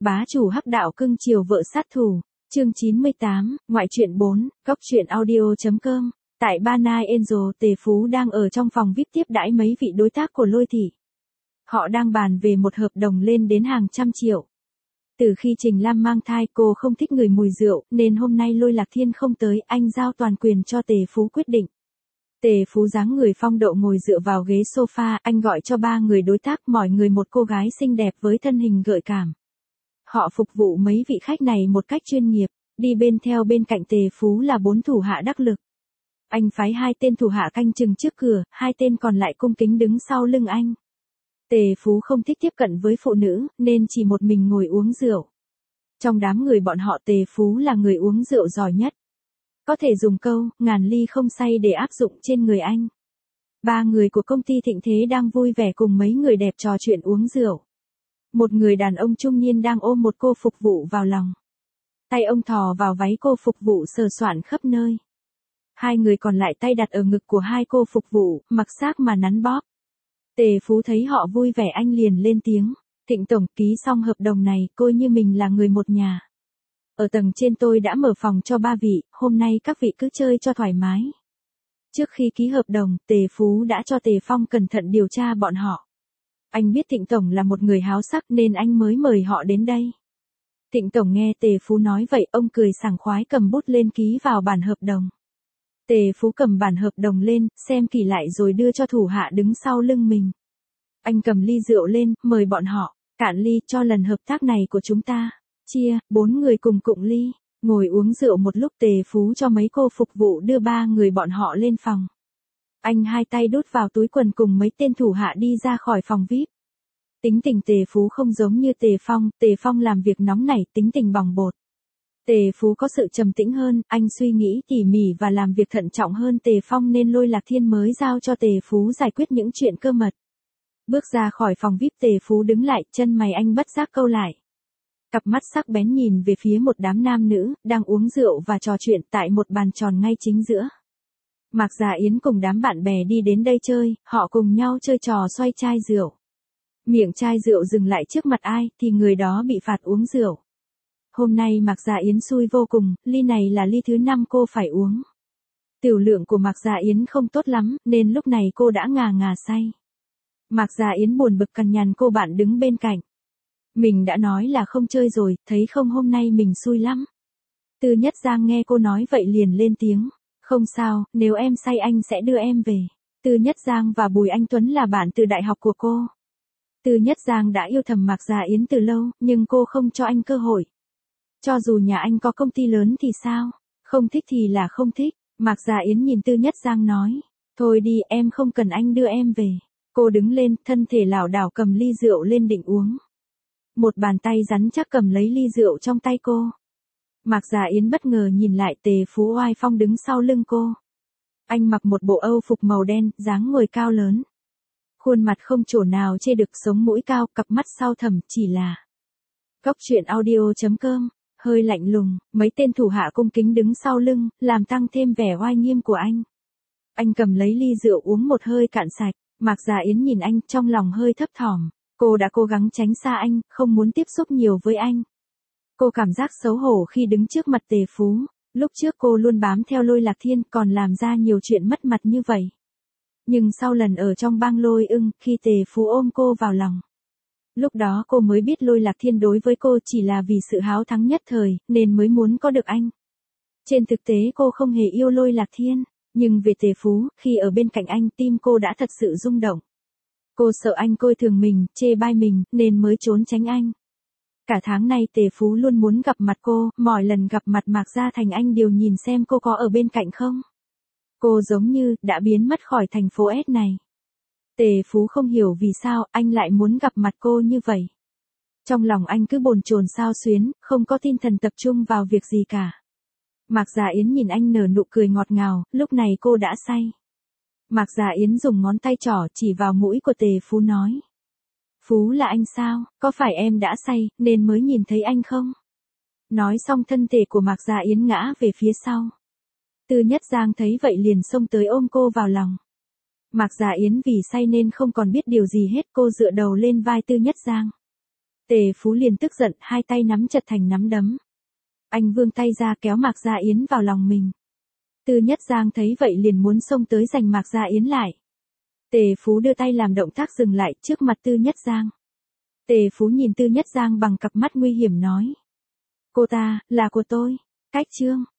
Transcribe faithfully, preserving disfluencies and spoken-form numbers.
Bá chủ hắc đạo cưng chiều vợ sát thủ, chương chín mươi tám, ngoại truyện bốn, góc truyện audio.com. Tại Banai Angel, Tề Phú đang ở trong phòng vi ai pi tiếp đãi mấy vị đối tác của Lôi Thị. Họ đang bàn về một hợp đồng lên đến hàng trăm triệu. Từ khi Trình Lam mang thai, cô không thích người mùi rượu, nên hôm nay Lôi Lạc Thiên không tới, anh giao toàn quyền cho Tề Phú quyết định. Tề Phú dáng người phong độ ngồi dựa vào ghế sofa, anh gọi cho ba người đối tác, mỗi người một cô gái xinh đẹp với thân hình gợi cảm. Họ phục vụ mấy vị khách này một cách chuyên nghiệp, đi bên theo bên cạnh Tề Phú là bốn thủ hạ đắc lực. Anh phái hai tên thủ hạ canh chừng trước cửa, hai tên còn lại cung kính đứng sau lưng anh. Tề Phú không thích tiếp cận với phụ nữ, nên chỉ một mình ngồi uống rượu. Trong đám người bọn họ, Tề Phú là người uống rượu giỏi nhất. Có thể dùng câu, ngàn ly không say để áp dụng trên người anh. Ba người của công ty Thịnh Thế đang vui vẻ cùng mấy người đẹp trò chuyện uống rượu. Một người đàn ông trung niên đang ôm một cô phục vụ vào lòng. Tay ông thò vào váy cô phục vụ sờ soạn khắp nơi. Hai người còn lại tay đặt ở ngực của hai cô phục vụ, mặc xác mà nắn bóp. Tề Phú thấy họ vui vẻ, anh liền lên tiếng. Thịnh tổng, ký xong hợp đồng này, coi như mình là người một nhà. Ở tầng trên tôi đã mở phòng cho ba vị, hôm nay các vị cứ chơi cho thoải mái. Trước khi ký hợp đồng, Tề Phú đã cho Tề Phong cẩn thận điều tra bọn họ. Anh biết Thịnh tổng là một người háo sắc nên anh mới mời họ đến đây. Thịnh tổng nghe Tề Phú nói vậy, ông cười sảng khoái cầm bút lên ký vào bản hợp đồng. Tề Phú cầm bản hợp đồng lên, xem kỹ lại rồi đưa cho thủ hạ đứng sau lưng mình. Anh cầm ly rượu lên, mời bọn họ, cạn ly cho lần hợp tác này của chúng ta. Chia, bốn người cùng cụng ly, ngồi uống rượu một lúc. Tề Phú cho mấy cô phục vụ đưa ba người bọn họ lên phòng. Anh hai tay đút vào túi quần cùng mấy tên thủ hạ đi ra khỏi phòng vi ai pi. Tính tình Tề Phú không giống như Tề Phong, Tề Phong làm việc nóng nảy, tính tình bỏng bột. Tề Phú có sự trầm tĩnh hơn, anh suy nghĩ tỉ mỉ và làm việc thận trọng hơn Tề Phong nên Lôi Lạc Thiên mới giao cho Tề Phú giải quyết những chuyện cơ mật. Bước ra khỏi phòng vi ai pi, Tề Phú đứng lại, chân mày anh bất giác cau lại. Cặp mắt sắc bén nhìn về phía một đám nam nữ, đang uống rượu và trò chuyện tại một bàn tròn ngay chính giữa. Mạc Gia Yến cùng đám bạn bè đi đến đây chơi, họ cùng nhau chơi trò xoay chai rượu. Miệng chai rượu dừng lại trước mặt ai, thì người đó bị phạt uống rượu. Hôm nay Mạc Gia Yến xui vô cùng, ly này là ly thứ năm cô phải uống. Tiểu lượng của Mạc Gia Yến không tốt lắm, nên lúc này cô đã ngà ngà say. Mạc Gia Yến buồn bực cằn nhằn cô bạn đứng bên cạnh. Mình đã nói là không chơi rồi, thấy không, hôm nay mình xui lắm. Tư Nhất Giang nghe cô nói vậy liền lên tiếng. Không sao, nếu em say anh sẽ đưa em về. Tư Nhất Giang và Bùi Anh Tuấn là bạn từ đại học của cô. Tư Nhất Giang đã yêu thầm Mạc Gia Yến từ lâu, nhưng cô không cho anh cơ hội. Cho dù nhà anh có công ty lớn thì sao? Không thích thì là không thích. Mạc Gia Yến nhìn Tư Nhất Giang nói. Thôi đi, em không cần anh đưa em về. Cô đứng lên, thân thể lảo đảo cầm ly rượu lên định uống. Một bàn tay rắn chắc cầm lấy ly rượu trong tay cô. Mạc Gia Yến bất ngờ nhìn lại, Tề Phú oai phong đứng sau lưng cô. Anh mặc một bộ âu phục màu đen, dáng người cao lớn. Khuôn mặt không chỗ nào chê được, sống mũi cao, cặp mắt sau thẳm, chỉ là. Góc truyện audio.com, hơi lạnh lùng, mấy tên thủ hạ cung kính đứng sau lưng, làm tăng thêm vẻ oai nghiêm của anh. Anh cầm lấy ly rượu uống một hơi cạn sạch, Mạc Gia Yến nhìn anh, trong lòng hơi thấp thỏm. Cô đã cố gắng tránh xa anh, không muốn tiếp xúc nhiều với anh. Cô cảm giác xấu hổ khi đứng trước mặt Tề Phú. Lúc trước cô luôn bám theo Lôi Lạc Thiên, còn làm ra nhiều chuyện mất mặt như vậy. Nhưng sau lần ở trong bang Lôi Ưng, khi Tề Phú ôm cô vào lòng. Lúc đó cô mới biết Lôi Lạc Thiên đối với cô chỉ là vì sự háo thắng nhất thời, nên mới muốn có được anh. Trên thực tế cô không hề yêu Lôi Lạc Thiên. Nhưng về Tề Phú, khi ở bên cạnh anh, tim cô đã thật sự rung động. Cô sợ anh coi thường mình, chê bai mình, nên mới trốn tránh anh. Cả tháng nay Tề Phú luôn muốn gặp mặt cô, mọi lần gặp mặt Mạc Gia Thành anh đều nhìn xem cô có ở bên cạnh không. Cô giống như, đã biến mất khỏi thành phố S này. Tề Phú không hiểu vì sao, anh lại muốn gặp mặt cô như vậy. Trong lòng anh cứ bồn chồn xao xuyến, không có tinh thần tập trung vào việc gì cả. Mạc Gia Yến nhìn anh nở nụ cười ngọt ngào, lúc này cô đã say. Mạc Gia Yến dùng ngón tay trỏ chỉ vào mũi của Tề Phú nói. Phú là anh sao, có phải em đã say, nên mới nhìn thấy anh không? Nói xong thân thể của Mạc Gia Yến ngã về phía sau. Tư Nhất Giang thấy vậy liền xông tới ôm cô vào lòng. Mạc Gia Yến vì say nên không còn biết điều gì hết, cô dựa đầu lên vai Tư Nhất Giang. Tề Phú liền tức giận, hai tay nắm chặt thành nắm đấm. Anh vươn tay ra kéo Mạc Gia Yến vào lòng mình. Tư Nhất Giang thấy vậy liền muốn xông tới giành Mạc Gia Yến lại. Tề Phú đưa tay làm động tác dừng lại trước mặt Tư Nhất Giang. Tề Phú nhìn Tư Nhất Giang bằng cặp mắt nguy hiểm nói. Cô ta, là của tôi. Cách chương.